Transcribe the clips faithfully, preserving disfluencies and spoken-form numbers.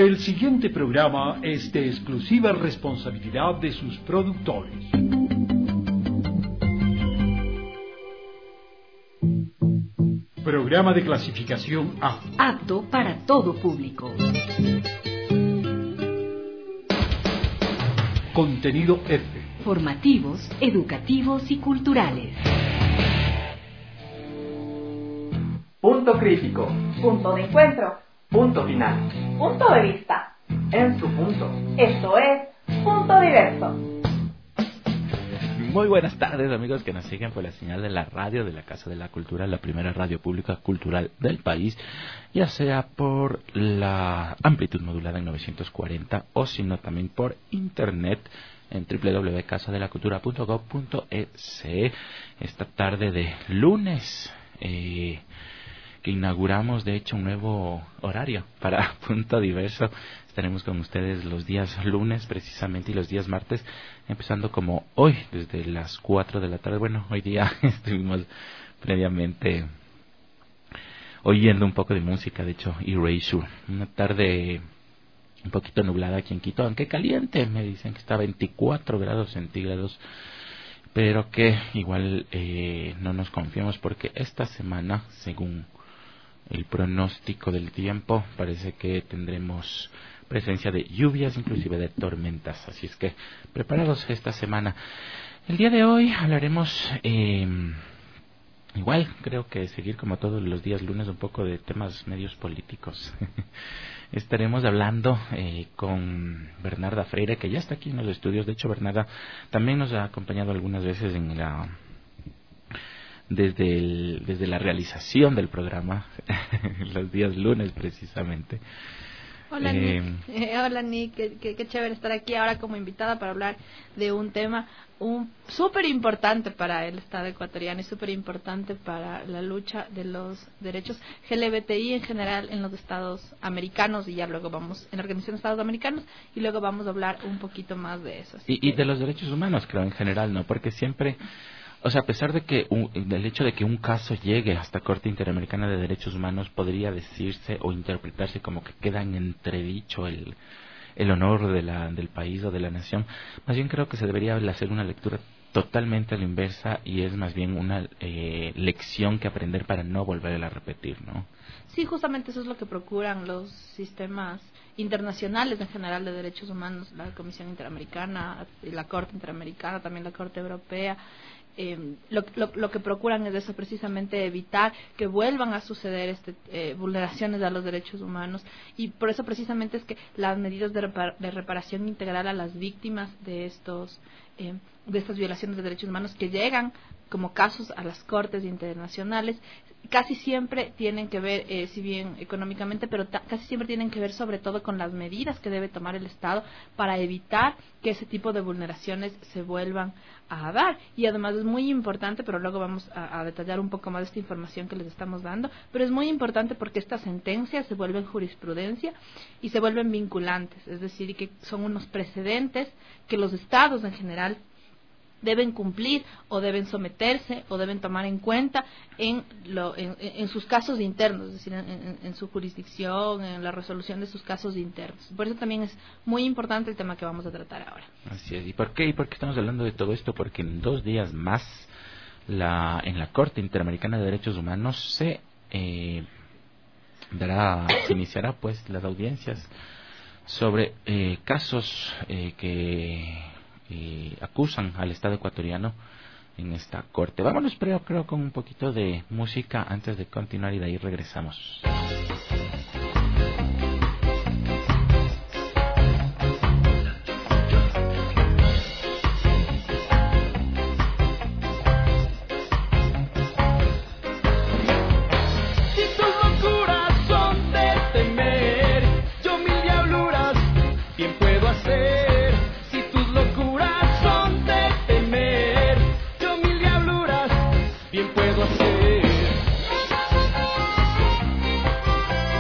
El siguiente programa es de exclusiva responsabilidad de sus productores. Programa de clasificación A. Apto para todo público. Contenido F. Formativos, educativos y culturales. Punto crítico. Punto de encuentro. Punto final. Punto de vista. En su punto. Esto es Punto Diverso. Muy buenas tardes, amigos que nos siguen por la señal de la radio de la Casa de la Cultura, la primera radio pública cultural del país, ya sea por la amplitud modulada en novecientos cuarenta o si no también por internet en doble u doble u doble u punto casa de la cultura punto gob punto e s. Esta tarde de lunes, eh, que inauguramos de hecho un nuevo horario para Punto Diverso. Estaremos con ustedes los días lunes precisamente y los días martes, empezando como hoy desde las cuatro de la tarde. Bueno, hoy día estuvimos previamente oyendo un poco de música, de hecho Erasure, una tarde un poquito nublada aquí en Quito, aunque caliente, me dicen que está a veinticuatro grados centígrados, pero que igual eh, no nos confiamos porque esta semana, según el pronóstico del tiempo, parece que tendremos presencia de lluvias, inclusive de tormentas, así es que preparados esta semana. El día de hoy hablaremos, eh, igual creo que seguir como todos los días lunes, un poco de temas medios políticos. Estaremos hablando eh, con Bernarda Freire, que ya está aquí en los estudios. De hecho, Bernarda también nos ha acompañado algunas veces en la desde el, desde la realización del programa, los días lunes precisamente. Hola, eh, Nick. Eh, hola, Nick. Qué, qué, qué chévere estar aquí ahora como invitada para hablar de un tema un súper importante para el Estado ecuatoriano y súper importante para la lucha de los derechos L G B T I en general en los Estados americanos, y ya luego vamos en la Organización de Estados Americanos, y luego vamos a hablar un poquito más de eso. Y, que... y de los derechos humanos, creo, en general, ¿no? Porque siempre... O sea, a pesar de que un, del hecho de que un caso llegue hasta Corte Interamericana de Derechos Humanos, podría decirse o interpretarse como que queda en entredicho el, el honor de la, del país o de la nación. Más bien creo que se debería hacer una lectura totalmente a la inversa, y es más bien una eh, lección que aprender para no volverla a repetir, ¿no? Sí, justamente eso es lo que procuran los sistemas internacionales en general de derechos humanos, la Comisión Interamericana, la Corte Interamericana, también la Corte Europea. Eh, lo, lo, lo que procuran es eso, precisamente evitar que vuelvan a suceder este, eh, vulneraciones a los derechos humanos, y por eso precisamente es que las medidas de, repar, de reparación integral a las víctimas de estos eh, de estas violaciones de derechos humanos que llegan como casos a las cortes internacionales casi siempre tienen que ver, eh, si bien económicamente, pero ta- casi siempre tienen que ver sobre todo con las medidas que debe tomar el Estado para evitar que ese tipo de vulneraciones se vuelvan a dar. Y además es muy importante, pero luego vamos a, a detallar un poco más de esta información que les estamos dando, pero es muy importante porque estas sentencias se vuelven jurisprudencia y se vuelven vinculantes, es decir, que son unos precedentes que los Estados en general deben cumplir o deben someterse o deben tomar en cuenta en, lo, en, en sus casos internos, es decir, en, en, en su jurisdicción, en la resolución de sus casos internos. Por eso también es muy importante el tema que vamos a tratar ahora. Así es. ¿Y por qué? ¿Y por qué estamos hablando de todo esto? Porque en dos días más la en la Corte Interamericana de Derechos Humanos se eh, dará, se iniciará pues las audiencias sobre eh, casos eh, que y acusan al Estado ecuatoriano en esta corte. Vámonos, pero creo con un poquito de música antes de continuar, y de ahí regresamos. Bien puedo hacer.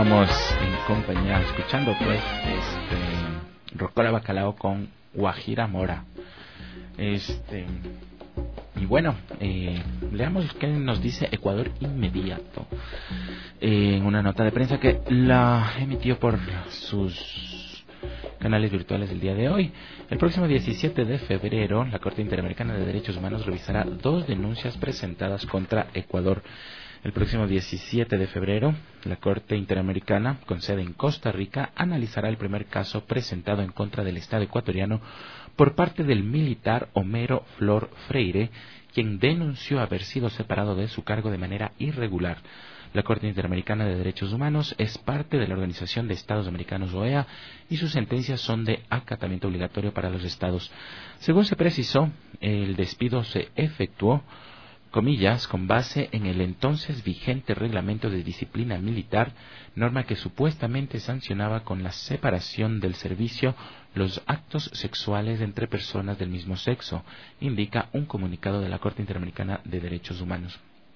Estamos en compañía, escuchando pues este Rocola Bacalao con Guajira Mora. Este y bueno, eh, leamos qué nos dice Ecuador Inmediato eh, en una nota de prensa que la emitió por sus canales virtuales el día de hoy. El próximo diecisiete de febrero, la Corte Interamericana de Derechos Humanos revisará dos denuncias presentadas contra Ecuador. El próximo diecisiete de febrero, la Corte Interamericana, con sede en Costa Rica, analizará el primer caso presentado en contra del Estado ecuatoriano por parte del militar Homero Flor Freire, quien denunció haber sido separado de su cargo de manera irregular. La Corte Interamericana de Derechos Humanos es parte de la Organización de Estados Americanos O E A y sus sentencias son de acatamiento obligatorio para los estados. Según se precisó, el despido se efectuó, comillas, con base en el entonces vigente reglamento de disciplina militar, norma que supuestamente sancionaba con la separación del servicio los actos sexuales entre personas del mismo sexo, indica un comunicado de la Corte Interamericana de Derechos Humanos.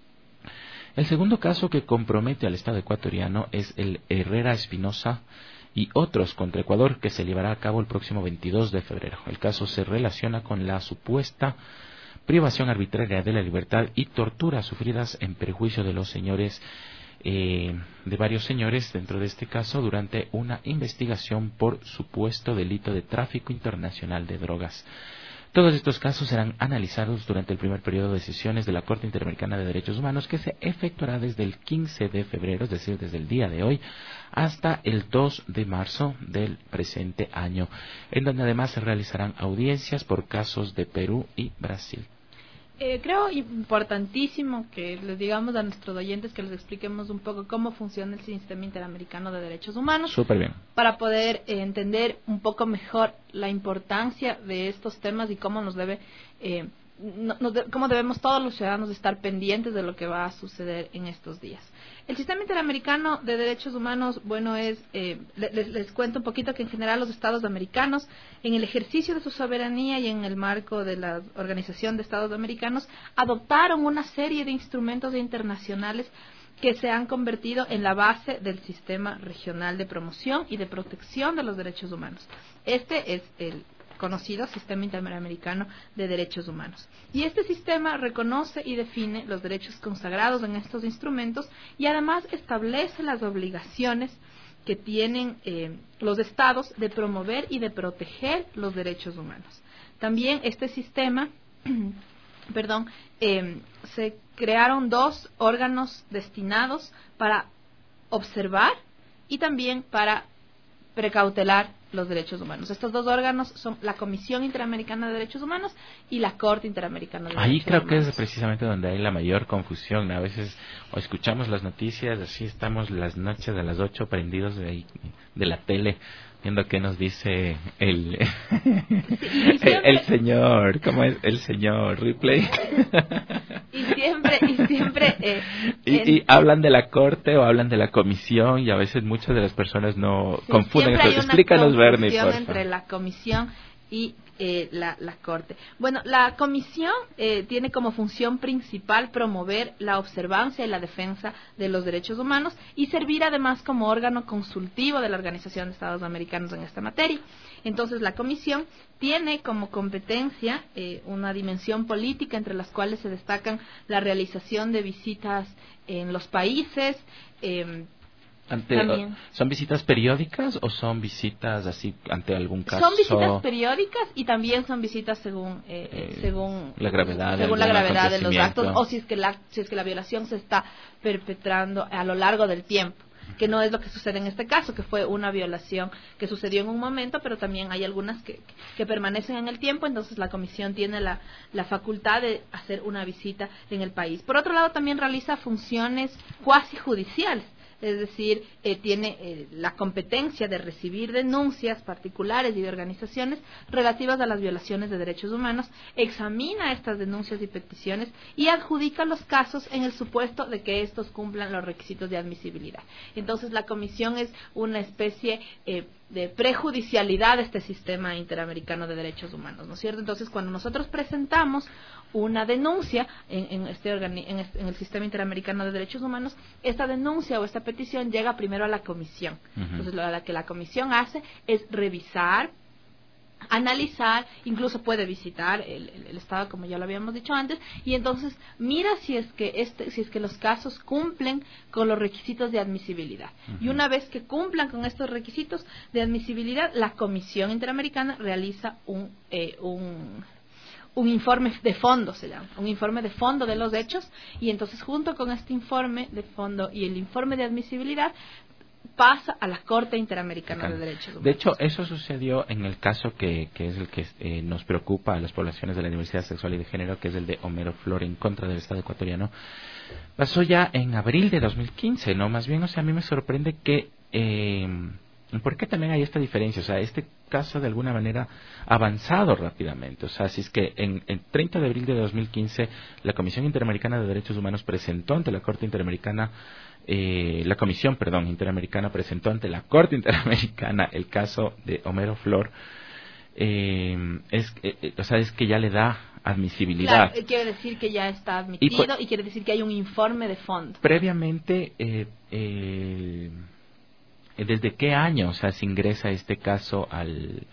El segundo caso que compromete al Estado ecuatoriano es el Herrera Espinosa y otros contra Ecuador, que se llevará a cabo el próximo veintidós de febrero. El caso se relaciona con la supuesta privación arbitraria de la libertad y torturas sufridas en perjuicio de los señores, eh, de varios señores dentro de este caso, durante una investigación por supuesto delito de tráfico internacional de drogas. Todos estos casos serán analizados durante el primer periodo de sesiones de la Corte Interamericana de Derechos Humanos, que se efectuará desde el quince de febrero, es decir, desde el día de hoy, hasta el dos de marzo del presente año, en donde además se realizarán audiencias por casos de Perú y Brasil. Eh, creo importantísimo que les digamos a nuestros oyentes, que les expliquemos un poco cómo funciona el sistema interamericano de derechos humanos. Súper bien. Para poder eh, entender un poco mejor la importancia de estos temas y cómo nos debe, eh, no, nos de, cómo debemos todos los ciudadanos estar pendientes de lo que va a suceder en estos días. El sistema interamericano de derechos humanos, bueno, es, eh, les, les cuento un poquito que en general los estados americanos, en el ejercicio de su soberanía y en el marco de la Organización de Estados Americanos, adoptaron una serie de instrumentos internacionales que se han convertido en la base del sistema regional de promoción y de protección de los derechos humanos. Este es el conocido Sistema Interamericano de Derechos Humanos. Y este sistema reconoce y define los derechos consagrados en estos instrumentos y además establece las obligaciones que tienen eh, los estados de promover y de proteger los derechos humanos. También este sistema, perdón, eh, se crearon dos órganos destinados para observar y también para precautelar los derechos humanos. Estos dos órganos son la Comisión Interamericana de Derechos Humanos y la Corte Interamericana de Ahí Derechos creo Humanos. que es precisamente donde hay la mayor confusión. A veces o escuchamos las noticias, así estamos las noches a las ocho prendidos de, ahí, de la tele, viendo qué nos dice el sí, el, el señor, ¿cómo es? El señor Ripley. Y siempre, y siempre... Eh, y, en... y hablan de la Corte o hablan de la Comisión y a veces muchas de las personas no sí, confunden. Entonces, explícanos, Bernie, por favor. Entre la Comisión y eh, la, la Corte. Bueno, la Comisión eh, tiene como función principal promover la observancia y la defensa de los derechos humanos y servir además como órgano consultivo de la Organización de Estados Americanos en esta materia. Entonces, la Comisión tiene como competencia eh, una dimensión política, entre las cuales se destacan la realización de visitas en los países, eh, Ante, ¿Son visitas periódicas o son visitas así ante algún caso? Son visitas periódicas y también son visitas según eh, eh, según la gravedad, según la gravedad de los actos o si es que la si es que la violación se está perpetrando a lo largo del tiempo, que no es lo que sucede en este caso, que fue una violación que sucedió en un momento, pero también hay algunas que, que permanecen en el tiempo. Entonces la Comisión tiene la, la facultad de hacer una visita en el país. Por otro lado, también realiza funciones cuasi judiciales. Es decir, eh, tiene eh, la competencia de recibir denuncias particulares y de organizaciones relativas a las violaciones de derechos humanos, examina estas denuncias y peticiones y adjudica los casos en el supuesto de que estos cumplan los requisitos de admisibilidad. Entonces, la Comisión es una especie eh, de prejudicialidad de este sistema interamericano de derechos humanos, ¿no es cierto? Entonces, cuando nosotros presentamos una denuncia en, en, este organi- en, este, en el sistema interamericano de derechos humanos, esta denuncia o esta petición llega primero a la comisión. Uh-huh. Entonces, lo que la comisión hace es revisar, analizar, incluso puede visitar el, el, el estado, como ya lo habíamos dicho antes, y entonces mira si es que este, si es que los casos cumplen con los requisitos de admisibilidad. Uh-huh. Y una vez que cumplan con estos requisitos de admisibilidad, la Comisión Interamericana realiza un eh, un un informe de fondo, se llama, un informe de fondo de los hechos, y entonces junto con este informe de fondo y el informe de admisibilidad pasa a la Corte Interamericana de Derechos Humanos. De hecho, eso sucedió en el caso que, que es el que eh, nos preocupa a las poblaciones de la diversidad sexual y de género, que es el de Homero Flor en contra del Estado ecuatoriano. Pasó ya en abril de dos mil quince, ¿no? Más bien, o sea, a mí me sorprende que... Eh, ¿por qué también hay esta diferencia? O sea, este caso de alguna manera ha avanzado rápidamente. O sea, si es que en el treinta de abril de dos mil quince la Comisión Interamericana de Derechos Humanos presentó ante la Corte Interamericana Eh, la Comisión, perdón, Interamericana presentó ante la Corte Interamericana el caso de Homero Flor, eh, es, eh, o sea, es que ya le da admisibilidad. Claro, quiere decir que ya está admitido y, pues, y quiere decir que hay un informe de fondo. Previamente, eh, eh, ¿desde qué año, o sea, se ingresa este caso al,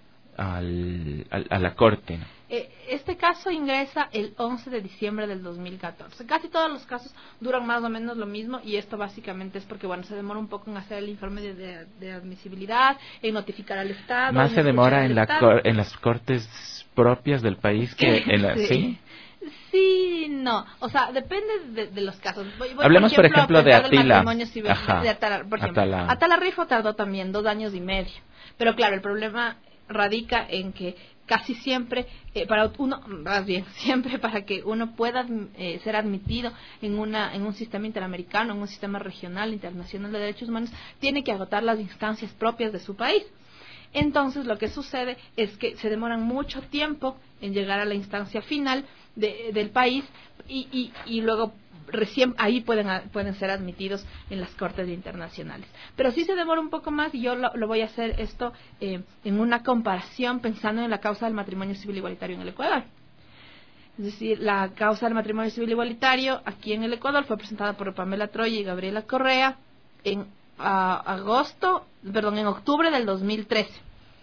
al, al a la Corte? Eh, este caso ingresa el once de diciembre del dos mil catorce. Casi todos los casos duran más o menos lo mismo, y esto básicamente es porque, bueno, se demora un poco en hacer el informe de, de, de admisibilidad, en notificar al Estado. Más se demora en, la cor, en las cortes propias del país que en la... sí. ¿sí? Sí, no, o sea, depende de, de los casos. Voy, voy, Hablemos, por ejemplo, por ejemplo de Atila. Civil, Ajá, de Atala, por ejemplo, Atala. Atala Rifo tardó también dos años y medio. Pero claro, el problema radica en que casi siempre, eh, para uno, más bien, siempre para que uno pueda eh, ser admitido en una en un sistema interamericano, en un sistema regional, internacional de derechos humanos, tiene que agotar las instancias propias de su país. Entonces, lo que sucede es que se demoran mucho tiempo en llegar a la instancia final de, del país y, y, y luego recién ahí pueden pueden ser admitidos en las cortes internacionales. Pero sí se demora un poco más, y yo lo, lo voy a hacer esto eh, en una comparación pensando en la causa del matrimonio civil igualitario en el Ecuador. Es decir, la causa del matrimonio civil igualitario aquí en el Ecuador fue presentada por Pamela Troya y Gabriela Correa en a, agosto, perdón, en octubre del dos mil trece.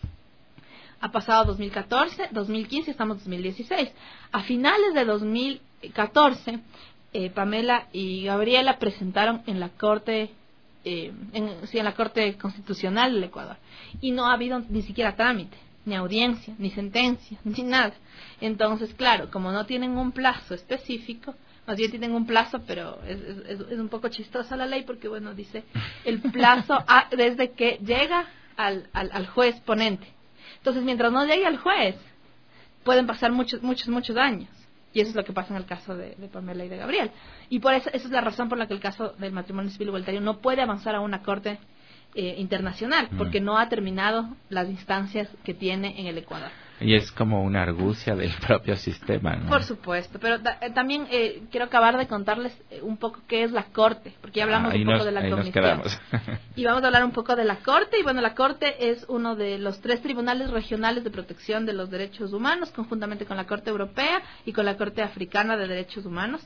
Ha pasado dos mil catorce, dos mil quince, estamos en dos mil dieciséis. A finales de dos mil catorce, eh, Pamela y Gabriela presentaron en la Corte, eh, en, sí, en la Corte Constitucional del Ecuador, y no ha habido ni siquiera trámite, ni audiencia, ni sentencia, ni nada. Entonces, claro, como no tienen un plazo específico, más bien tienen un plazo, pero es, es, es un poco chistosa la ley porque, bueno, dice el plazo a, desde que llega al, al, al juez ponente. Entonces, mientras no llegue al juez, pueden pasar muchos, muchos, muchos años. Y eso es lo que pasa en el caso de, de Pamela y de Gabriel. Y por eso, esa es la razón por la que el caso del matrimonio civil igualitario no puede avanzar a una corte eh, internacional, porque no ha terminado las instancias que tiene en el Ecuador. Y es como una argucia del propio sistema, ¿no? Por supuesto, pero da, eh, también eh, quiero acabar de contarles un poco qué es la Corte, porque ya hablamos ah, un poco nos, de la ahí Comisión. Nos quedamos. Y vamos a hablar un poco de la Corte, y bueno, la Corte es uno de los tres tribunales regionales de protección de los derechos humanos, conjuntamente con la Corte Europea y con la Corte Africana de Derechos Humanos.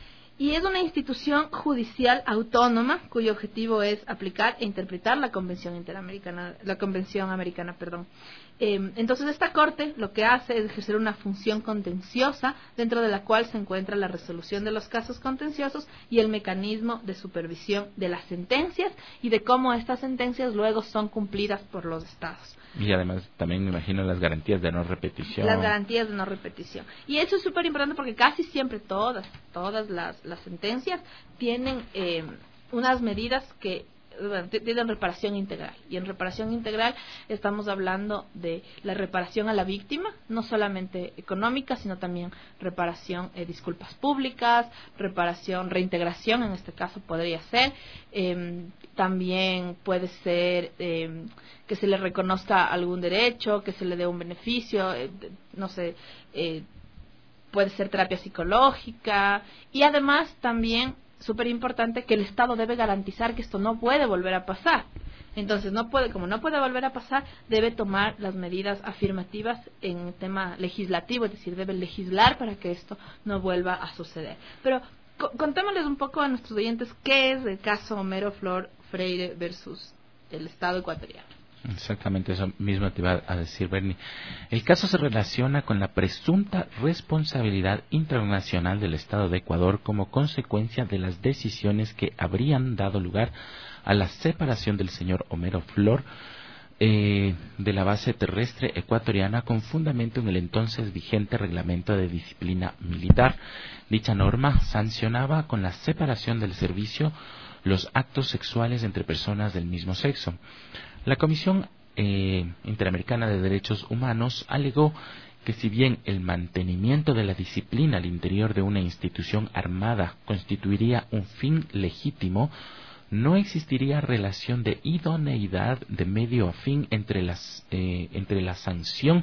Y es una institución judicial autónoma cuyo objetivo es aplicar e interpretar la Convención Interamericana, la Convención Americana, perdón. Eh, entonces, esta Corte lo que hace es ejercer una función contenciosa, dentro de la cual se encuentra la resolución de los casos contenciosos y el mecanismo de supervisión de las sentencias y de cómo estas sentencias luego son cumplidas por los estados. Y además también me imagino las garantías de no repetición. Las garantías de no repetición. Y eso es súper importante porque casi siempre todas, todas las, las sentencias tienen eh, unas medidas que bueno, tienen reparación integral. Y en reparación integral estamos hablando de la reparación a la víctima, no solamente económica, sino también reparación, eh, disculpas públicas, reparación, reintegración, en este caso podría ser. Eh, también puede ser eh, que se le reconozca algún derecho, que se le dé un beneficio, eh, no sé, eh, puede ser terapia psicológica, y además también súper importante que el Estado debe garantizar que esto no puede volver a pasar. Entonces, no puede, como no puede volver a pasar, debe tomar las medidas afirmativas en tema legislativo, es decir, debe legislar para que esto no vuelva a suceder. Pero co- contémosles un poco a nuestros oyentes qué es el caso Homero Flor Freire versus el Estado ecuatoriano. Exactamente, eso mismo te iba a decir, Bernie. El caso se relaciona con la presunta responsabilidad internacional del Estado de Ecuador como consecuencia de las decisiones que habrían dado lugar a la separación del señor Homero Flor eh, de la base terrestre ecuatoriana con fundamento en el entonces vigente reglamento de disciplina militar. Dicha norma sancionaba con la separación del servicio los actos sexuales entre personas del mismo sexo. La Comisión eh, Interamericana de Derechos Humanos alegó que si bien el mantenimiento de la disciplina al interior de una institución armada constituiría un fin legítimo, no existiría relación de idoneidad de medio a fin entre, las, eh, entre la sanción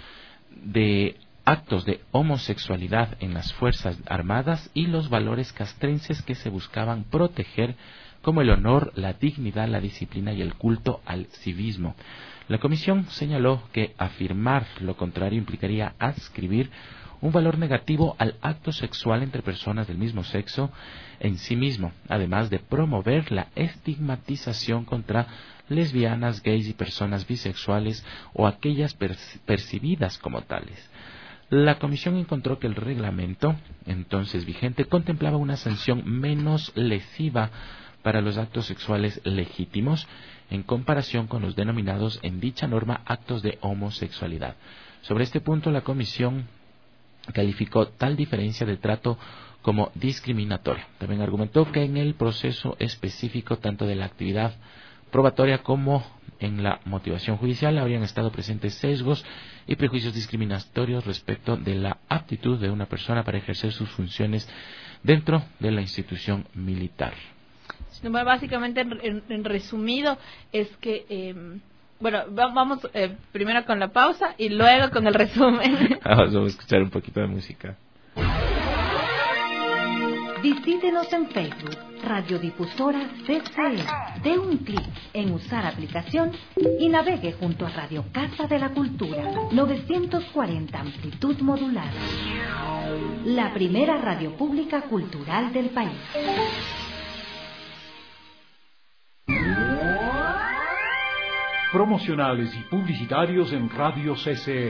de actos de homosexualidad en las Fuerzas Armadas y los valores castrenses que se buscaban proteger, como el honor, la dignidad, la disciplina y el culto al civismo. La Comisión señaló que afirmar lo contrario implicaría adscribir un valor negativo al acto sexual entre personas del mismo sexo en sí mismo, además de promover la estigmatización contra lesbianas, gays y personas bisexuales o aquellas perci- percibidas como tales. La Comisión encontró que el reglamento entonces vigente contemplaba una sanción menos lesiva para los actos sexuales legítimos en comparación con los denominados en dicha norma actos de homosexualidad. Sobre este punto, la Comisión calificó tal diferencia de trato como discriminatoria. También argumentó que en el proceso específico tanto de la actividad probatoria como en la motivación judicial habrían estado presentes sesgos y prejuicios discriminatorios respecto de la aptitud de una persona para ejercer sus funciones dentro de la institución militar. Básicamente, en, en, en resumido, es que, eh, bueno, va, vamos eh, primero con la pausa y luego con el resumen. Vamos a escuchar un poquito de música. Visítenos en Facebook, Radiodifusora C C E. Dé un clic en usar aplicación y navegue junto a Radio Casa de la Cultura, novecientos cuarenta amplitud modular. La primera radio pública cultural del país. Promocionales y publicitarios en Radio C C E.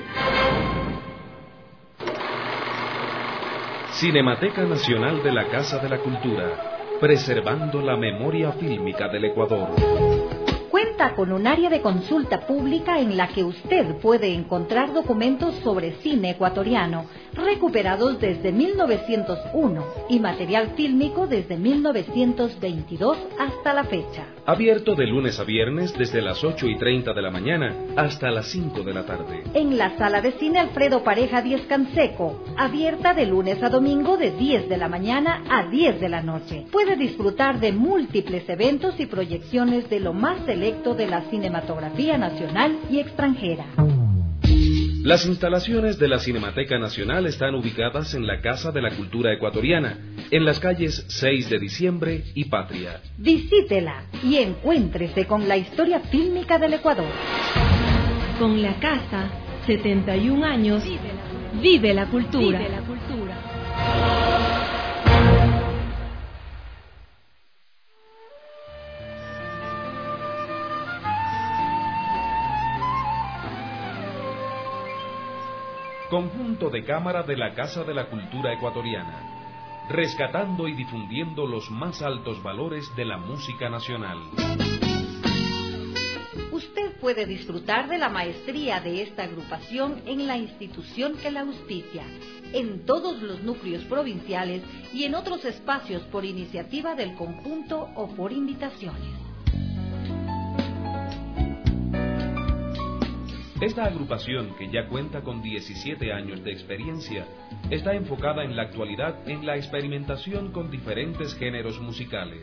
Cinemateca Nacional de la Casa de la Cultura, preservando la memoria fílmica del Ecuador. Cuenta con un área de consulta pública en la que usted puede encontrar documentos sobre cine ecuatoriano, recuperados desde mil novecientos uno y material fílmico desde mil novecientos veintidós hasta la fecha. Abierto de lunes a viernes desde las ocho y treinta de la mañana hasta las cinco de la tarde. En la sala de cine Alfredo Pareja Díez Canseco, abierta de lunes a domingo de diez de la mañana a diez de la noche. Puede disfrutar de múltiples eventos y proyecciones de lo más selecto de la cinematografía nacional y extranjera. Las instalaciones de la Cinemateca Nacional están ubicadas en la Casa de la Cultura Ecuatoriana, en las calles seis de diciembre y Patria. Visítela y encuéntrese con la historia fílmica del Ecuador. Con la casa, setenta y un años, vive la cultura. Vive la cultura. Conjunto de cámara de la Casa de la Cultura Ecuatoriana, rescatando y difundiendo los más altos valores de la música nacional. Usted puede disfrutar de la maestría de esta agrupación en la institución que la auspicia, en todos los núcleos provinciales y en otros espacios por iniciativa del conjunto o por invitaciones. Esta agrupación, que ya cuenta con diecisiete años de experiencia, está enfocada en la actualidad en la experimentación con diferentes géneros musicales.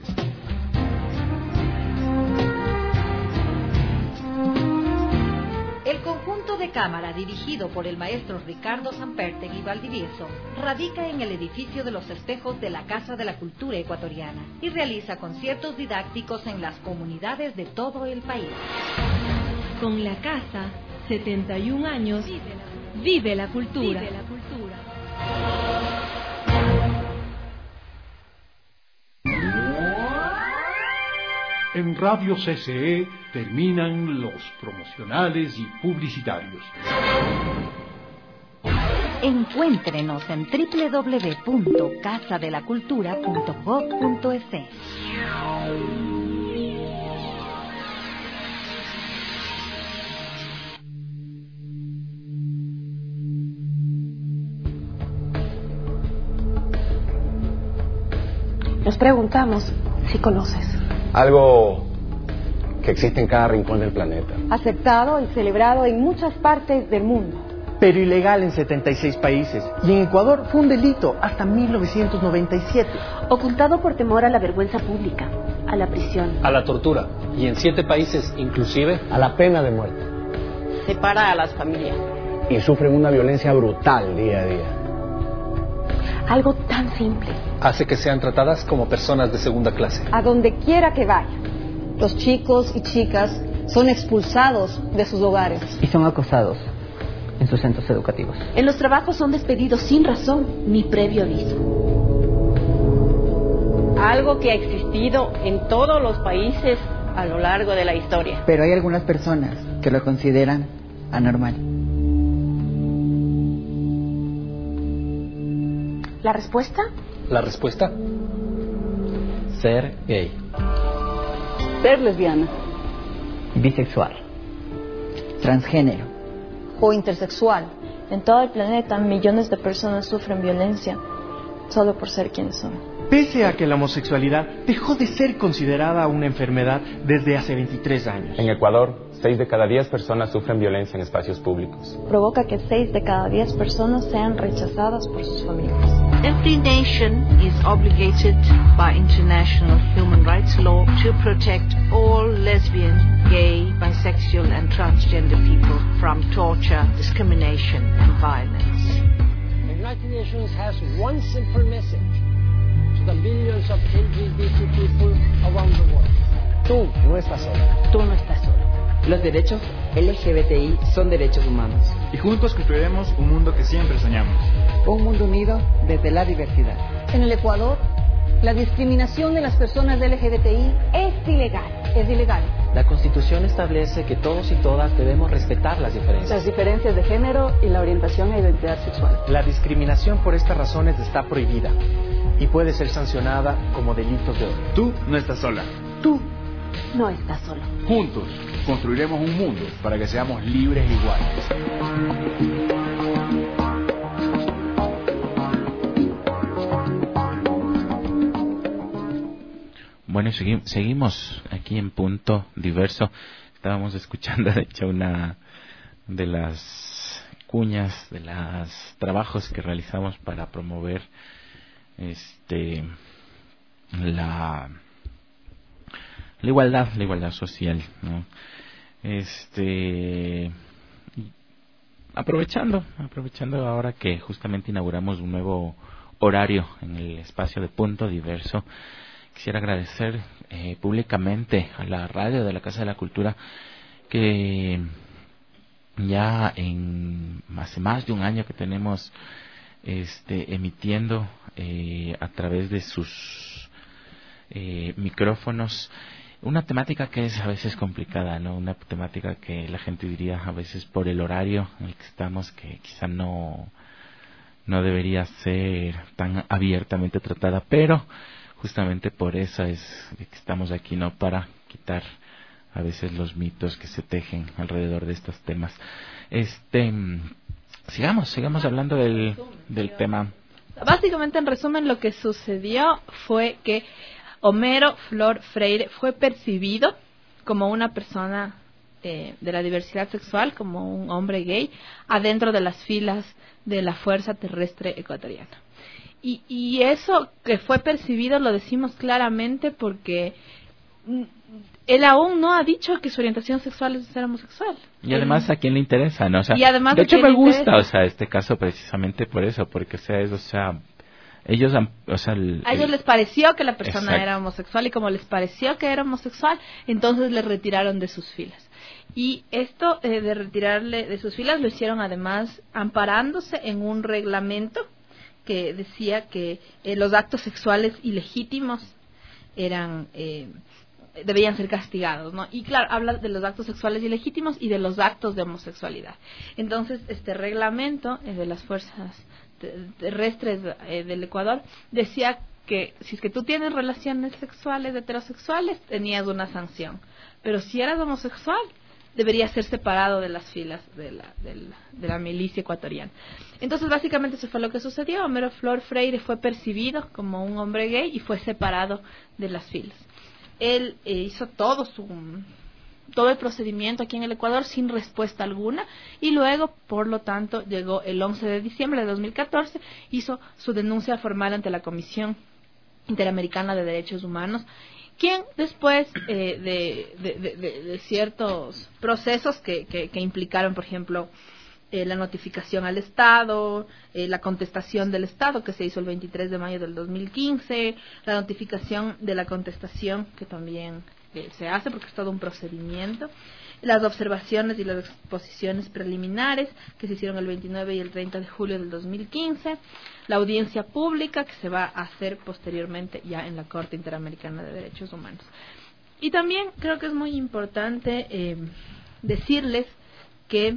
El conjunto de cámara, dirigido por el maestro Ricardo Sampertegui Valdivieso, radica en el edificio de los espejos de la Casa de la Cultura Ecuatoriana y realiza conciertos didácticos en las comunidades de todo el país. Con la casa, setenta y un años, vive la cultura. Vive la cultura. En Radio C C E terminan los promocionales y publicitarios. Encuéntrenos en doble u doble u doble u punto casa de la cultura punto gob punto es. Nos preguntamos si conoces. Algo que existe en cada rincón del planeta. Aceptado y celebrado en muchas partes del mundo. Pero ilegal en setenta y seis países. Y en Ecuador fue un delito hasta mil novecientos noventa y siete. Ocultado por temor a la vergüenza pública, a la prisión, a la tortura. Y en siete países, inclusive, a la pena de muerte. Separa a las familias. Y sufren una violencia brutal día a día. Algo tan simple hace que sean tratadas como personas de segunda clase. A donde quiera que vayan, los chicos y chicas son expulsados de sus hogares. Y son acosados en sus centros educativos. En los trabajos son despedidos sin razón ni previo aviso. Algo que ha existido en todos los países a lo largo de la historia. Pero hay algunas personas que lo consideran anormal. ¿La respuesta? ¿La respuesta? Ser gay. Ser lesbiana. Bisexual. Transgénero. O intersexual. En todo el planeta, millones de personas sufren violencia solo por ser quienes son. Pese a que la homosexualidad dejó de ser considerada una enfermedad desde hace veintitrés años. En Ecuador, seis de cada diez personas sufren violencia en espacios públicos. Provoca que seis de cada diez personas sean rechazadas por sus familias. Every nation is obligated by international human rights law to protect all lesbian, gay, bisexual and transgender people from torture, discrimination and violence. The United Nations has one simple message to the millions of L G B T people around the world. Tú no estás solo. Tú no estás solo. Los derechos L G B T I son derechos humanos. Y juntos construiremos un mundo que siempre soñamos. Un mundo unido desde la diversidad. En el Ecuador, la discriminación de las personas L G B T I es ilegal. Es ilegal. La Constitución establece que todos y todas debemos respetar las diferencias. Las diferencias de género y la orientación e identidad sexual. La discriminación por estas razones está prohibida y puede ser sancionada como delitos de odio. Tú no estás sola. Tú no estás solo. Juntos construiremos un mundo para que seamos libres e iguales. Bueno, segui- seguimos aquí en Punto Diverso. Estábamos escuchando, de hecho, una de las cuñas, de los trabajos que realizamos para promover este la la igualdad, la igualdad social, ¿no? Este, aprovechando, aprovechando ahora que justamente inauguramos un nuevo horario en el espacio de Punto Diverso, quisiera agradecer eh, públicamente a la radio de la Casa de la Cultura que ya en hace más de un año que tenemos este emitiendo eh, a través de sus eh, micrófonos una temática que es a veces complicada, ¿no? Una temática que la gente diría a veces por el horario en el que estamos que quizá no no debería ser tan abiertamente tratada, pero justamente por eso es que estamos aquí, ¿no? Para quitar a veces los mitos que se tejen alrededor de estos temas. Este, sigamos, sigamos hablando del, del tema. Básicamente, en resumen, lo que sucedió fue que Homero Flor Freire fue percibido como una persona eh, de la diversidad sexual, como un hombre gay, adentro de las filas de la Fuerza Terrestre Ecuatoriana. Y, y eso que fue percibido lo decimos claramente porque él aún no ha dicho que su orientación sexual es ser homosexual. Y además, ¿a quién le interesa? ¿No? O sea, y además, de hecho, me gusta, interesa? o sea, este caso precisamente por eso, porque, o sea, es, o sea, ellos han, o sea... El, a ellos el... les pareció que la persona Exacto. era homosexual, y como les pareció que era homosexual, entonces le retiraron de sus filas. Y esto eh, de retirarle de sus filas lo hicieron además amparándose en un reglamento que decía que eh, los actos sexuales ilegítimos eran eh, debían ser castigados, ¿no? Y claro, habla de los actos sexuales ilegítimos y de los actos de homosexualidad. Entonces, este reglamento eh, de las fuerzas terrestres eh, del Ecuador decía que si es que tú tienes relaciones sexuales heterosexuales, tenías una sanción. Pero si eras homosexual, debería ser separado de las filas de la, de la, de la milicia ecuatoriana. Entonces, básicamente eso fue lo que sucedió. Homero Flor Freire fue percibido como un hombre gay y fue separado de las filas. Él eh, hizo todo su todo el procedimiento aquí en el Ecuador sin respuesta alguna, y luego, por lo tanto, llegó el once de diciembre de dos mil catorce, hizo su denuncia formal ante la Comisión Interamericana de Derechos Humanos, quien después eh, de, de, de, de, de ciertos procesos que, que, que implicaron, por ejemplo, eh, la notificación al Estado, eh, la contestación del Estado que se hizo el veintitrés de mayo del dos mil quince, la notificación de la contestación que también eh, se hace porque es todo un procedimiento, las observaciones y las exposiciones preliminares que se hicieron el veintinueve y el treinta de julio del dos mil quince, la audiencia pública que se va a hacer posteriormente ya en la Corte Interamericana de Derechos Humanos. Y también creo que es muy importante eh, decirles que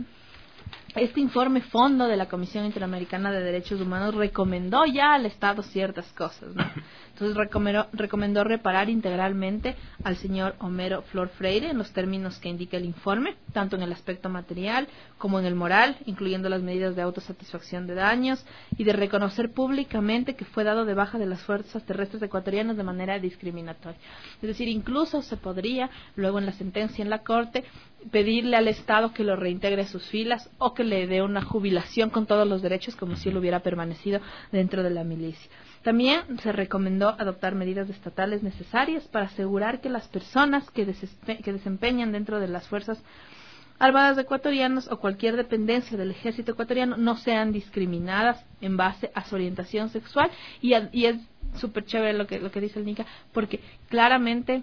este informe fondo de la Comisión Interamericana de Derechos Humanos recomendó ya al Estado ciertas cosas, ¿no? Entonces recomendó, recomendó reparar integralmente al señor Homero Flor Freire en los términos que indica el informe, tanto en el aspecto material como en el moral, incluyendo las medidas de autosatisfacción de daños, y de reconocer públicamente que fue dado de baja de las fuerzas terrestres ecuatorianas de manera discriminatoria. Es decir, incluso se podría, luego en la sentencia en la Corte, pedirle al Estado que lo reintegre a sus filas o que le dé una jubilación con todos los derechos como si él hubiera permanecido dentro de la milicia. También se recomendó adoptar medidas estatales necesarias para asegurar que las personas que, desespe- que desempeñan dentro de las Fuerzas Armadas ecuatorianas o cualquier dependencia del ejército ecuatoriano no sean discriminadas en base a su orientación sexual. Y, a, y es súper chévere lo que, lo que dice el Nica, porque claramente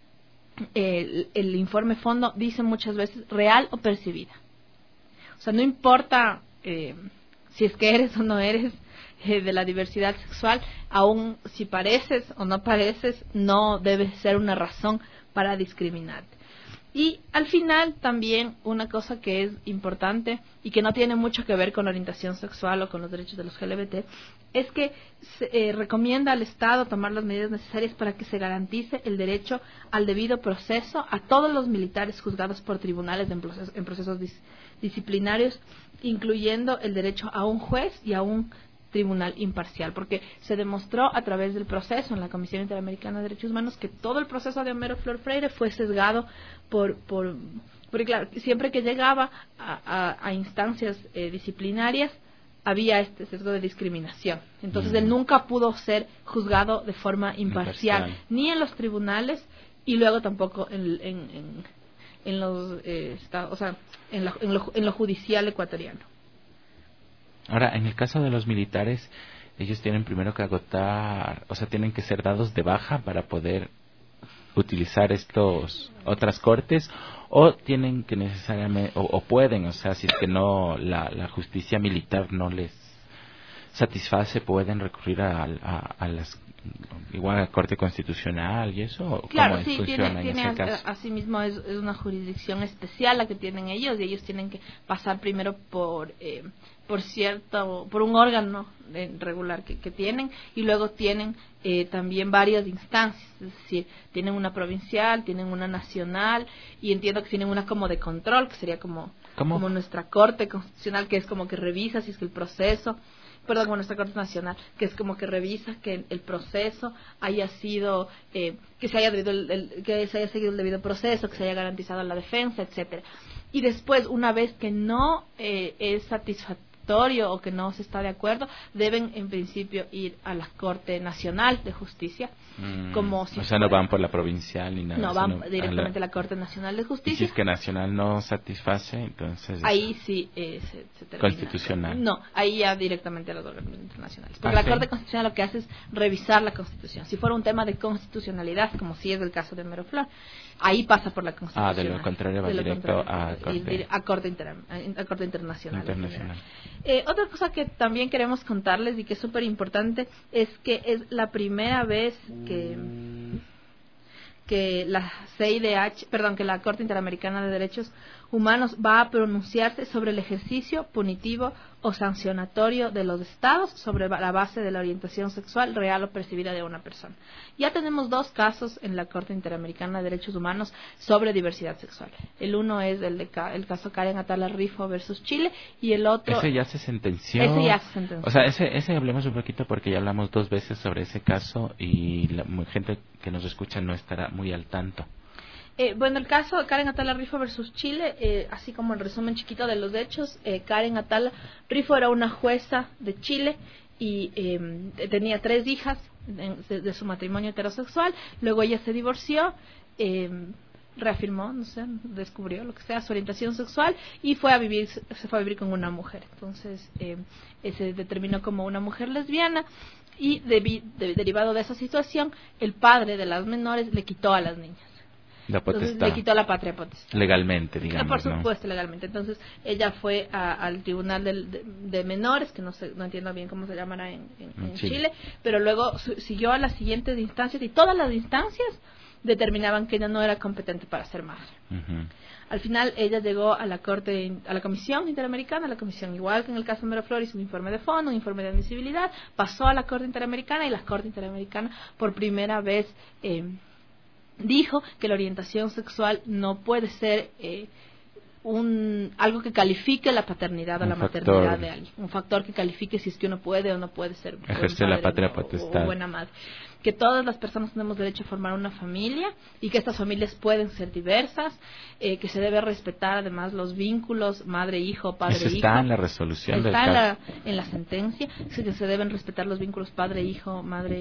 el, el informe fondo dice muchas veces real o percibida. O sea, no importa eh, si es que eres o no eres eh, de la diversidad sexual, aun si pareces o no pareces, no debe ser una razón para discriminarte. Y al final también una cosa que es importante y que no tiene mucho que ver con la orientación sexual o con los derechos de los L G B T es que se eh, recomienda al Estado tomar las medidas necesarias para que se garantice el derecho al debido proceso a todos los militares juzgados por tribunales en procesos, en procesos dis, disciplinarios, incluyendo el derecho a un juez y a un tribunal imparcial, porque se demostró a través del proceso en la Comisión Interamericana de Derechos Humanos que todo el proceso de Homero Flor Freire fue sesgado por, por porque claro, siempre que llegaba a, a, a instancias eh, disciplinarias había este sesgo de discriminación. Entonces mm. él nunca pudo ser juzgado de forma imparcial, imparcial. ni en los tribunales y luego tampoco en, en, en, en los eh, estados, o sea, en, la, en, lo, en lo judicial ecuatoriano. Ahora, en el caso de los militares, ellos tienen primero que agotar, o sea, tienen que ser dados de baja para poder utilizar estos otras cortes, o tienen que necesariamente, o, o pueden, o sea, si es que no, la, la justicia militar no les satisface, pueden recurrir a, a, a las, igual a la Corte Constitucional y eso. Claro, ¿cómo sí, funciona tiene, en tiene ese caso? asimismo es, es una jurisdicción especial la que tienen ellos, y ellos tienen que pasar primero por eh, por cierto, por un órgano regular que, que tienen, y luego tienen eh, también varias instancias, es decir, tienen una provincial, tienen una nacional, y entiendo que tienen una como de control, que sería como, como nuestra Corte Constitucional, que es como que revisa si es que el proceso, perdón, como nuestra Corte Nacional, que es como que revisa que el proceso haya sido, eh, que se haya debido el, el, que se haya seguido el debido proceso, que se haya garantizado la defensa, etcétera. Y después, una vez que no eh, es satisfactorio, contradictorio o que no se está de acuerdo, deben en principio ir a la Corte Nacional de Justicia. Mm, como si o sea, no van por la provincial ni nada. No, van directamente a la... a la Corte Nacional de Justicia. Y si es que Nacional no satisface, entonces... Ahí sí eh, se, se termina. Constitucional. No, ahí ya directamente a los organismos internacionales. Porque ah, la ¿sí? Corte Constitucional lo que hace es revisar la Constitución. Si fuera un tema de constitucionalidad, como si es el caso de Meroflor, ahí pasa por la Constitución. Ah, de lo contrario va de directo contrario, a, corte. a, corte inter, a Corte Internacional. Internacional. Eh, otra cosa que también queremos contarles y que es súper importante es que es la primera vez que... que la C I D H, perdón, que la Corte Interamericana de Derechos Humanos va a pronunciarse sobre el ejercicio punitivo o sancionatorio de los estados sobre la base de la orientación sexual real o percibida de una persona. Ya tenemos dos casos en la Corte Interamericana de Derechos Humanos sobre diversidad sexual. El uno es el de el caso Karen Atala Rifo versus Chile y el otro... Ese ya se sentenció. Ese ya se sentenció. O sea, ese, ese hablemos un poquito porque ya hablamos dos veces sobre ese caso y la gente que nos escucha no estará muy al tanto. Eh, bueno, el caso de Karen Atala Rifo versus Chile, eh, así como el resumen chiquito de los hechos, eh, Karen Atala Rifo era una jueza de Chile y eh, tenía tres hijas de, de su matrimonio heterosexual. Luego ella se divorció, eh, reafirmó, no sé, descubrió lo que sea, su orientación sexual y fue a vivir, se fue a vivir con una mujer. Entonces eh, se determinó como una mujer lesbiana y debi, de, derivado de esa situación, el padre de las menores le quitó a las niñas. La potestad. Entonces, le quitó la patria potestad. Legalmente, digamos. Por supuesto, ¿no? legalmente. Entonces, ella fue a, al Tribunal de, de, de Menores, que no sé, no entiendo bien cómo se llamará en, en, en Chile. Chile, pero luego su, siguió a las siguientes instancias y todas las instancias determinaban que ella no era competente para ser madre. Uh-huh. Al final, ella llegó a la Corte, a la Comisión Interamericana, a la Comisión, igual que en el caso de Meroflor, hizo un informe de fondo, un informe de admisibilidad, pasó a la Corte Interamericana y la Corte Interamericana, por primera vez, eh, dijo que la orientación sexual no puede ser eh, un algo que califique la paternidad o un la factor. maternidad de alguien, un factor que califique si es que uno puede o no puede ser ejercer la patria potestad o buena madre. Que todas las personas tenemos derecho a formar una familia y que estas familias pueden ser diversas, eh, que se debe respetar además los vínculos madre-hijo, padre-hijo. Eso está en la resolución está del en la, caso. en la sentencia, que se deben respetar los vínculos padre-hijo,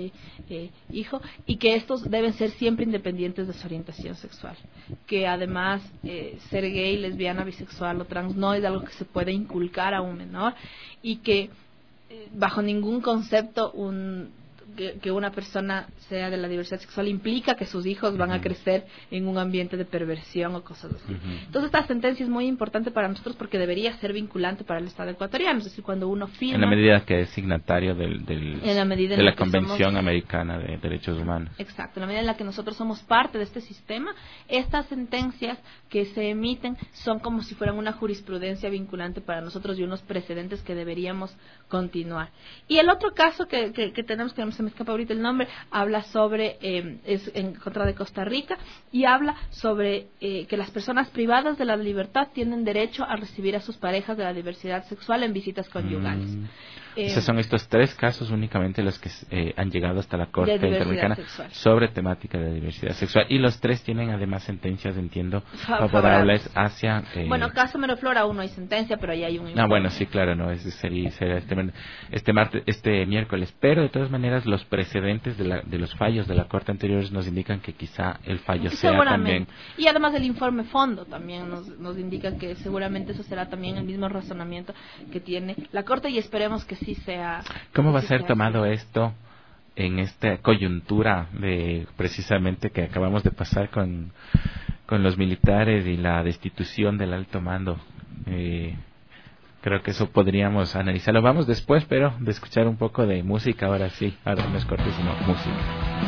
madre-hijo y que estos deben ser siempre independientes de su orientación sexual. Que además eh, ser gay, lesbiana, bisexual o trans no es algo que se puede inculcar a un menor y que eh, bajo ningún concepto un Que, que una persona sea de la diversidad sexual implica que sus hijos van a crecer en un ambiente de perversión o cosas así. Uh-huh. Entonces esta sentencia es muy importante para nosotros porque debería ser vinculante para el Estado ecuatoriano, es decir, cuando uno firma... En la medida que es signatario del, del, en la medida de en la, la Convención somos, Americana de Derechos Humanos. Exacto, en la medida en la que nosotros somos parte de este sistema, estas sentencias que se emiten son como si fueran una jurisprudencia vinculante para nosotros y unos precedentes que deberíamos continuar. Y el otro caso que, que, que tenemos, que se me escapa ahorita el nombre, habla sobre, eh, es en contra de Costa Rica, y habla sobre eh, que las personas privadas de la libertad tienen derecho a recibir a sus parejas de la diversidad sexual en visitas conyugales. Mm. Eh, Esos son estos tres casos únicamente los que eh, han llegado hasta la Corte Interamericana sobre temática de diversidad sexual y los tres tienen además sentencias, entiendo, Fa favorables hacia... Eh, bueno, caso Meroflor aún no hay sentencia, pero ahí hay un... No, bueno, sí, claro, no, es, sería, sería este, este, martes, este miércoles, pero de todas maneras los precedentes de, la, de los fallos de la Corte anteriores nos indican que quizá el fallo sea también... Y además el informe fondo también nos, nos indica que seguramente eso será también el mismo razonamiento que tiene la Corte y esperemos que sí sea... ¿Cómo va a sí ser tomado así esto en esta coyuntura de precisamente que acabamos de pasar con, con los militares y la destitución del alto mando? Eh, creo que eso podríamos analizarlo. Vamos después, pero de escuchar un poco de música, ahora sí, ahora no es corte, sino música.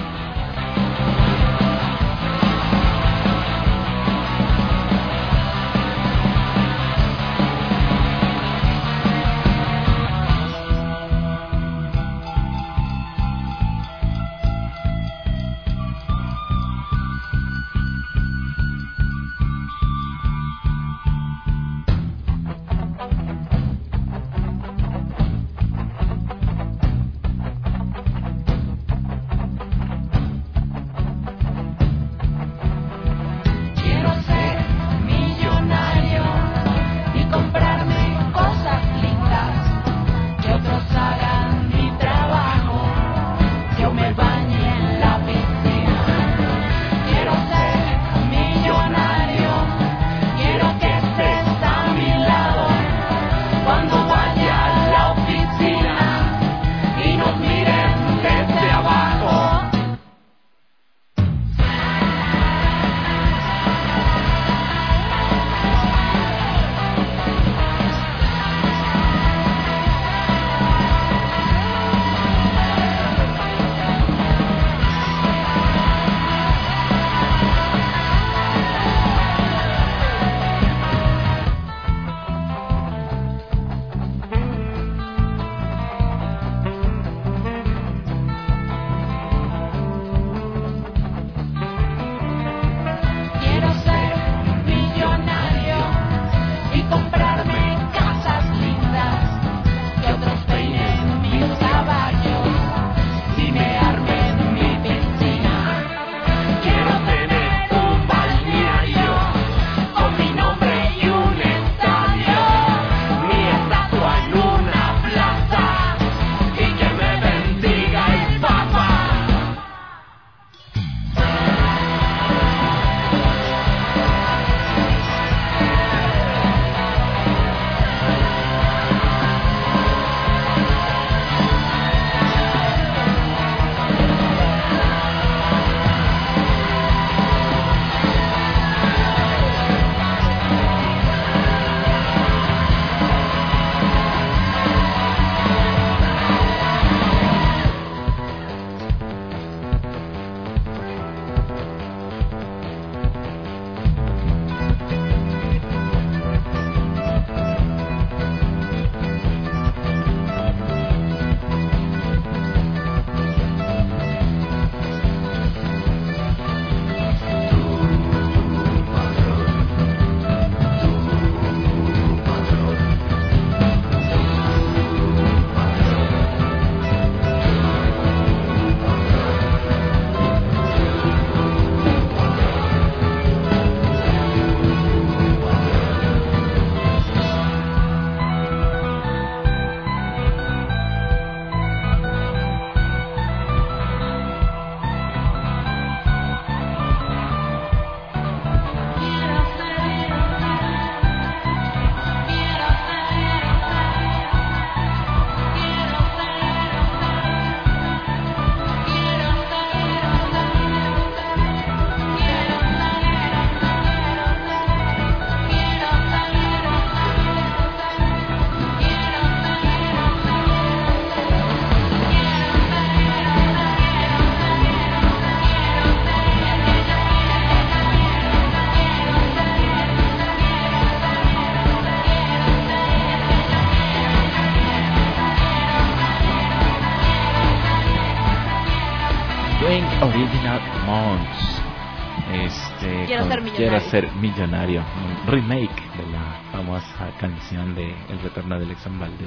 Wayne Original Monts. Este, Quiero con, ser millonario. Quiero ser millonario. Un remake de la famosa canción de El retorno de Exxon Valdez.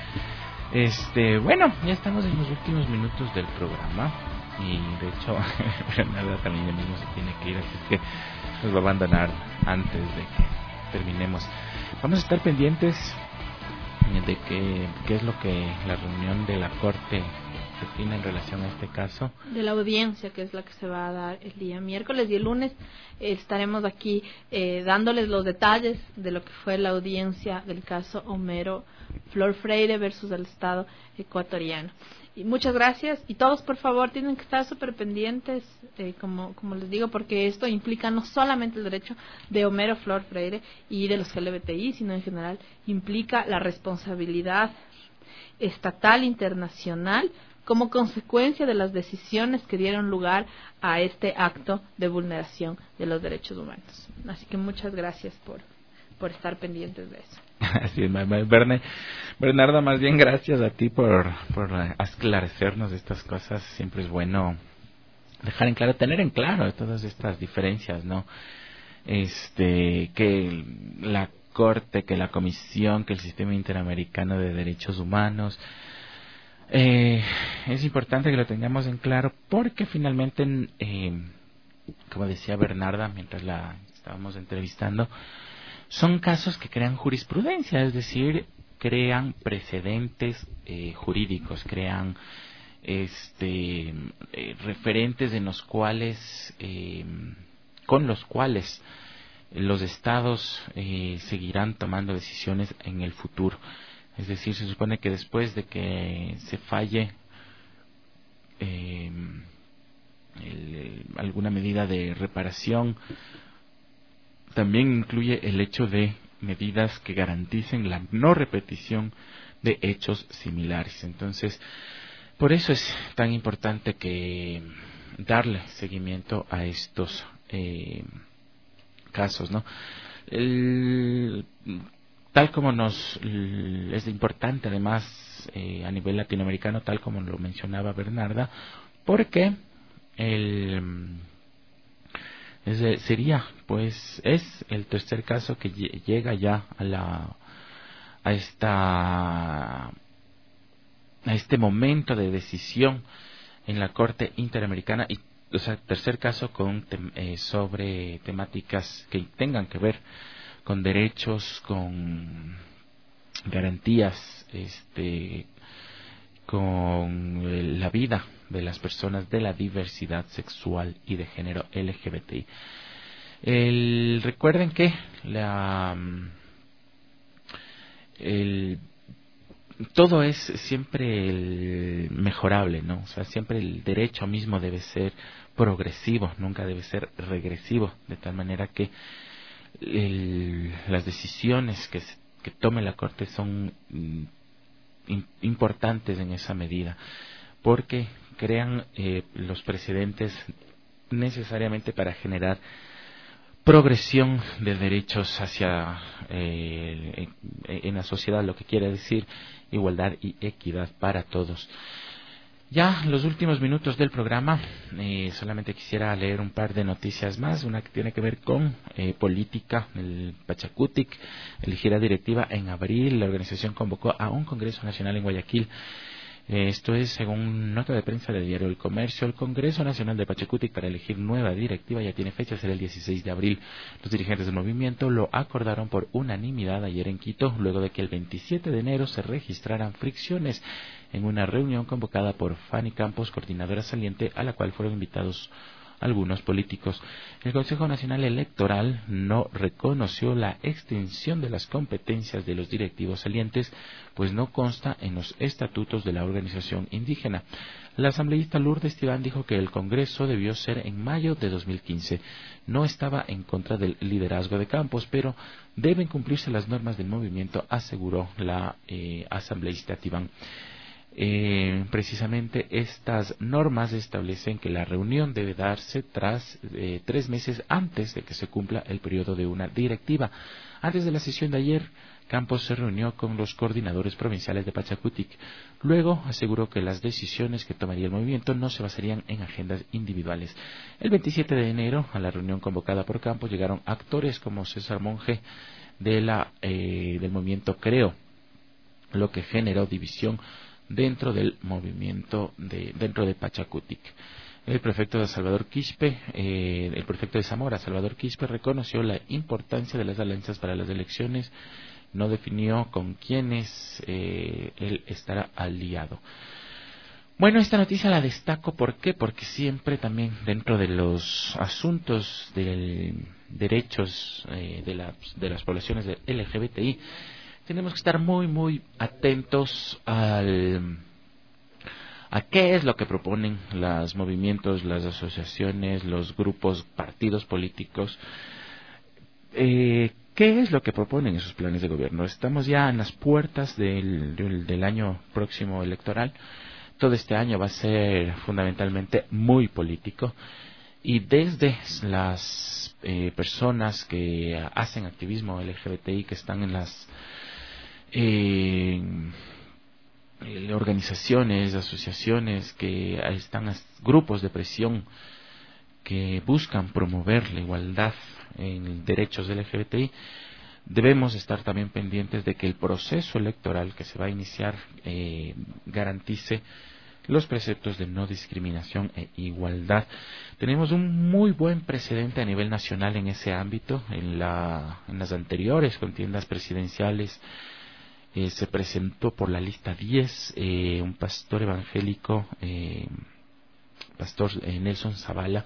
Este, bueno, ya estamos en los últimos minutos del programa. Y de hecho, Bernarda también mismo se tiene que ir, así que nos va a abandonar antes de que terminemos. Vamos a estar pendientes de qué, qué es lo que la reunión de la Corte define en relación a este caso. De la audiencia, que es la que se va a dar el día miércoles, y el lunes eh, estaremos aquí eh, dándoles los detalles de lo que fue la audiencia del caso Homero Flor Freire versus el Estado ecuatoriano. Y muchas gracias, y todos por favor tienen que estar súper pendientes, eh, como, como les digo, porque esto implica no solamente el derecho de Homero Flor Freire y de los L G B T I, sino en general implica la responsabilidad estatal internacional como consecuencia de las decisiones que dieron lugar a este acto de vulneración de los derechos humanos. Así que muchas gracias por, por estar pendientes de eso. Así es, Berne, Bernarda, más bien gracias a ti por, por esclarecernos estas cosas. Siempre es bueno dejar en claro, tener en claro todas estas diferencias, ¿no? Este, que la Corte, que la Comisión, que el Sistema Interamericano de Derechos Humanos, eh, es importante que lo tengamos en claro, porque finalmente, eh, como decía Bernarda mientras la estábamos entrevistando, son casos que crean jurisprudencia, es decir, crean precedentes eh, jurídicos, crean este eh, referentes en los cuales, eh, con los cuales los estados eh, seguirán tomando decisiones en el futuro. Es decir, se supone que después de que se falle eh, el, el, alguna medida de reparación, también incluye el hecho de medidas que garanticen la no repetición de hechos similares. Entonces, por eso es tan importante que darle seguimiento a estos eh, casos, ¿no? El, tal como nos es importante, además, eh, a nivel latinoamericano, tal como lo mencionaba Bernarda, porque el Es, sería, pues, es el tercer caso que llega ya a la a esta a este momento de decisión en la Corte Interamericana, y, o sea, tercer caso con tem, eh, sobre temáticas que tengan que ver con derechos, con garantías, este, con la vida de las personas de la diversidad sexual y de género L G B T I. El, recuerden que la el, todo es siempre el mejorable, ¿no? O sea, siempre el derecho mismo debe ser progresivo, nunca debe ser regresivo, de tal manera que el, las decisiones que, que tome la Corte son mm, importantes en esa medida, porque crean eh, los precedentes necesariamente para generar progresión de derechos hacia eh, en, en la sociedad, lo que quiere decir igualdad y equidad para todos. Ya los últimos minutos del programa, eh, solamente quisiera leer un par de noticias más. Una que tiene que ver con eh, política. El Pachacutic elegirá directiva en abril. La organización convocó a un Congreso Nacional en Guayaquil. Eh, esto es según nota de prensa del diario El Comercio. El Congreso Nacional de Pachacutic para elegir nueva directiva ya tiene fecha, será el dieciséis de abril. Los dirigentes del movimiento lo acordaron por unanimidad ayer en Quito, luego de que el veintisiete de enero se registraran fricciones en una reunión convocada por Fanny Campos, coordinadora saliente, a la cual fueron invitados algunos políticos. El Consejo Nacional Electoral no reconoció la extensión de las competencias de los directivos salientes, pues no consta en los estatutos de la organización indígena. La asambleísta Lourdes Tibán dijo que el Congreso debió ser en mayo de dos mil quince. No estaba en contra del liderazgo de Campos, pero deben cumplirse las normas del movimiento, aseguró la eh, asambleísta Tibán. Eh, precisamente estas normas establecen que la reunión debe darse tras eh, tres meses antes de que se cumpla el periodo de una directiva. Antes de la sesión de ayer, Campos se reunió con los coordinadores provinciales de Pachacutic. Luego aseguró que las decisiones que tomaría el movimiento no se basarían en agendas individuales. El veintisiete de enero, a la reunión convocada por Campos, llegaron actores como César Monge de la, eh, del movimiento Creo, lo que generó división dentro del movimiento de, dentro de Pachacutic. El prefecto de Salvador Quispe, eh, el prefecto de Zamora, Salvador Quispe, reconoció la importancia de las alianzas para las elecciones. No definió con quiénes eh, él estará aliado. Bueno, esta noticia la destaco, ¿por qué? Porque siempre también dentro de los asuntos de derechos eh, de, la, de las poblaciones de L G B T I, tenemos que estar muy, muy atentos al, a qué es lo que proponen los movimientos, las asociaciones, los grupos, partidos políticos. Eh, ¿Qué es lo que proponen esos planes de gobierno? Estamos ya en las puertas del, del, del año próximo electoral. Todo este año va a ser fundamentalmente muy político. Y desde las eh, personas que hacen activismo L G B T I, que están en las eh, organizaciones, asociaciones, que están grupos de presión que buscan promover la igualdad en derechos del L G B T I, debemos estar también pendientes de que el proceso electoral que se va a iniciar eh, garantice los preceptos de no discriminación e igualdad. Tenemos un muy buen precedente a nivel nacional en ese ámbito. En, la, en las anteriores contiendas presidenciales eh, se presentó por la lista diez eh, un pastor evangélico, eh, pastor eh, Nelson Zavala,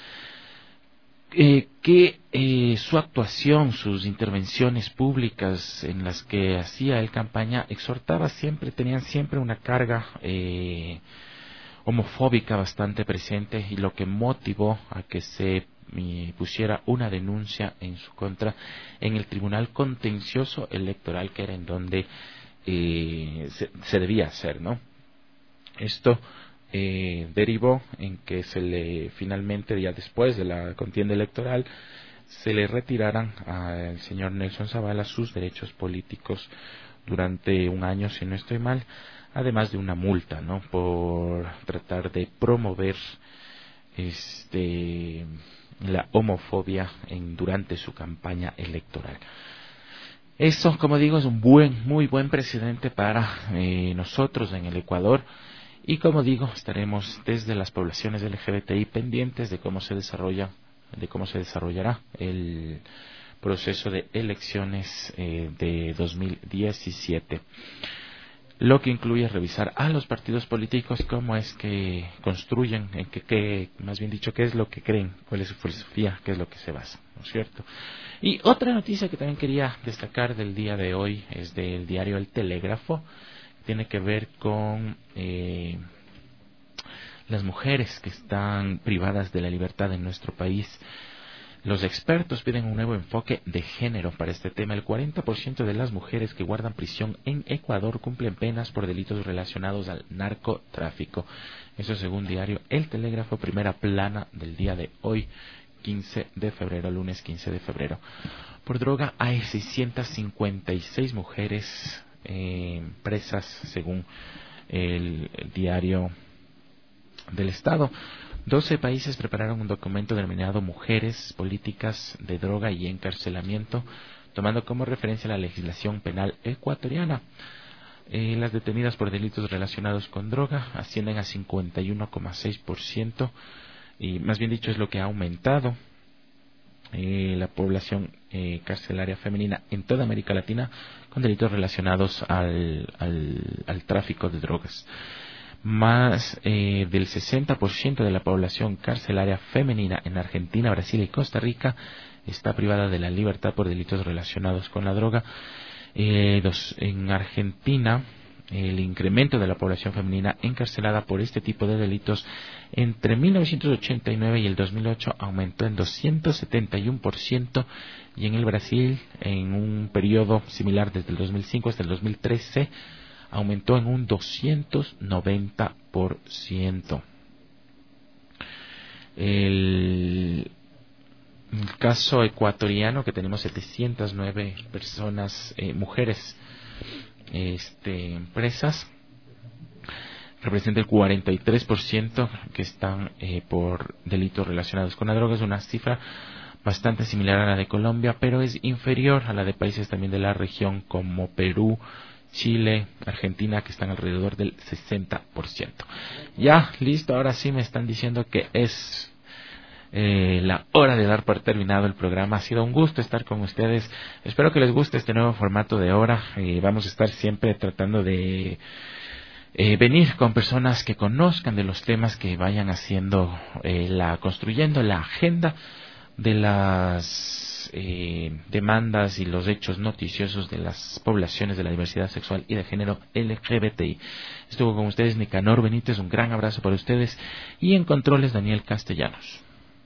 Eh, que eh, su actuación, sus intervenciones públicas en las que hacía él campaña, exhortaba siempre, tenían siempre una carga eh, homofóbica bastante presente, y lo que motivó a que se eh, pusiera una denuncia en su contra en el Tribunal Contencioso Electoral, que era en donde eh, se, se debía hacer, ¿no? Esto Eh, derivó en que se le finalmente, ya después de la contienda electoral, se le retiraran al señor Nelson Zavala sus derechos políticos durante un año, si no estoy mal, además de una multa, ¿no?, por tratar de promover este la homofobia en durante su campaña electoral. Eso, como digo, es un buen, muy buen precedente para eh, nosotros en el Ecuador. Y como digo, estaremos desde las poblaciones L G B T I pendientes de cómo se desarrolla, de cómo se desarrollará el proceso de elecciones eh, de dos mil diecisiete. Lo que incluye revisar a los partidos políticos cómo es que construyen, en que, que, más bien dicho, qué es lo que creen, cuál es su filosofía, qué es lo que se basa, ¿no es cierto? Y otra noticia que también quería destacar del día de hoy es del diario El Telégrafo. Tiene que ver con eh, las mujeres que están privadas de la libertad en nuestro país. Los expertos piden un nuevo enfoque de género para este tema. El cuarenta por ciento de las mujeres que guardan prisión en Ecuador cumplen penas por delitos relacionados al narcotráfico. Eso según diario El Telégrafo, primera plana del día de hoy, quince de febrero, lunes quince de febrero. Por droga hay seiscientas cincuenta y seis mujeres Eh, presas, según el, el diario del Estado. doce países prepararon un documento denominado Mujeres, Políticas de Droga y Encarcelamiento, tomando como referencia la legislación penal ecuatoriana. Eh, las detenidas por delitos relacionados con droga ascienden a cincuenta y uno coma seis por ciento, y más bien dicho es lo que ha aumentado Eh, la población eh, carcelaria femenina en toda América Latina con delitos relacionados al, al, al tráfico de drogas. Más eh, del sesenta por ciento de la población carcelaria femenina en Argentina, Brasil y Costa Rica está privada de la libertad por delitos relacionados con la droga. Eh, los, en Argentina, el incremento de la población femenina encarcelada por este tipo de delitos entre mil novecientos ochenta y nueve y el dos mil ocho aumentó en doscientos setenta y uno por ciento, y en el Brasil, en un periodo similar desde el dos mil cinco hasta el dos mil trece, aumentó en un doscientos noventa por ciento. El el caso ecuatoriano, que tenemos setecientas nueve personas, eh, mujeres este, presas, representa el cuarenta y tres por ciento que están eh, por delitos relacionados con la droga. Es una cifra bastante similar a la de Colombia, pero es inferior a la de países también de la región como Perú, Chile, Argentina, que están alrededor del sesenta por ciento. Ya, listo, ahora sí me están diciendo que es eh, la hora de dar por terminado el programa. Ha sido un gusto estar con ustedes. Espero que les guste este nuevo formato de hora. Eh, vamos a estar siempre tratando de eh, venir con personas que conozcan de los temas, que vayan haciendo, eh, la construyendo la agenda de las eh, demandas y los hechos noticiosos de las poblaciones de la diversidad sexual y de género L G B T I. Estuvo con ustedes Nicanor Benítez, un gran abrazo para ustedes, y en controles Daniel Castellanos.